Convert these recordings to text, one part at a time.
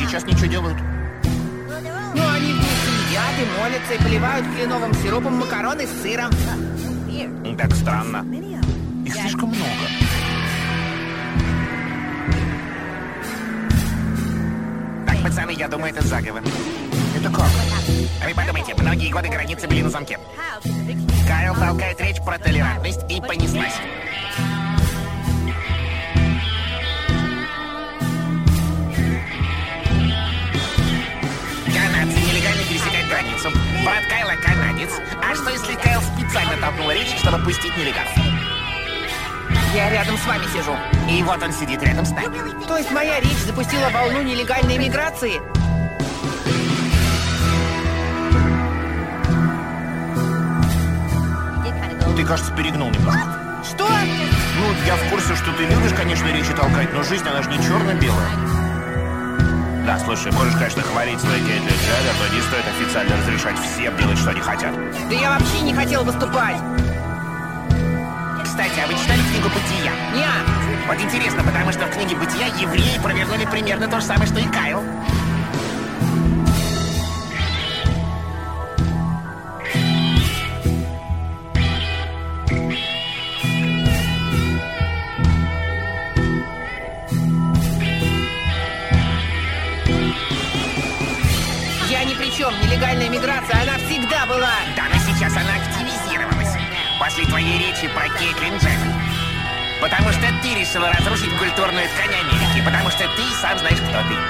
сейчас ничего делают? Ну, они вместе едят и молятся, и поливают кленовым сиропом макароны с сыром. Так странно. Их слишком много. Так, пацаны, я думаю, это заговор. Это как? А вы подумайте, многие годы границы были на замке. Кайл толкает речь про толерантность и понеслась. Канадцы нелегально пересекают границу. Брат Кайла канадец. А что если Кайл специально толкнул речь, чтобы пустить нелегалов? Я рядом с вами сижу. И вот он сидит рядом с нами. То есть моя речь запустила волну нелегальной миграции? Ты, кажется, перегнул немножко. Что? Ну, я в курсе, что ты любишь, конечно, речи толкать, но жизнь, она же не черно-белая. Да, слушай, можешь, конечно, хвалить свой Кейт для Джада, но не стоит официально разрешать всем делать, что они хотят. Да я вообще не хотел выступать. Кстати, а вы читали книгу «Бытия»? Не. Вот интересно, потому что в книге «Бытия» евреи провернули примерно то же самое, что и Кайл. Я ни при чем. Нелегальная миграция, она всегда была. Да, но сейчас она активизировалась. После твоей речи про Кейтлин Дженнер. Потому что ты решила разрушить культурную ткань Америки. Потому что ты сам знаешь, кто ты.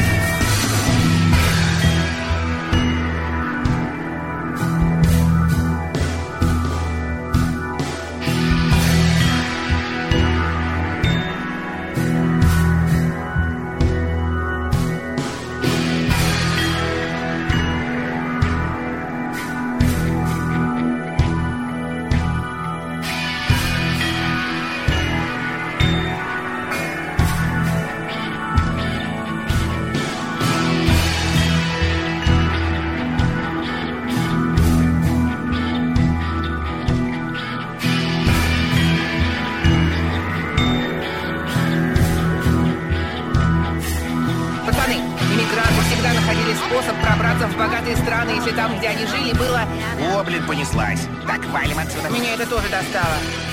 Способ пробраться в богатые страны, если там, где они жили, было... О, блин, понеслась. Так, валим отсюда. Меня это тоже достало.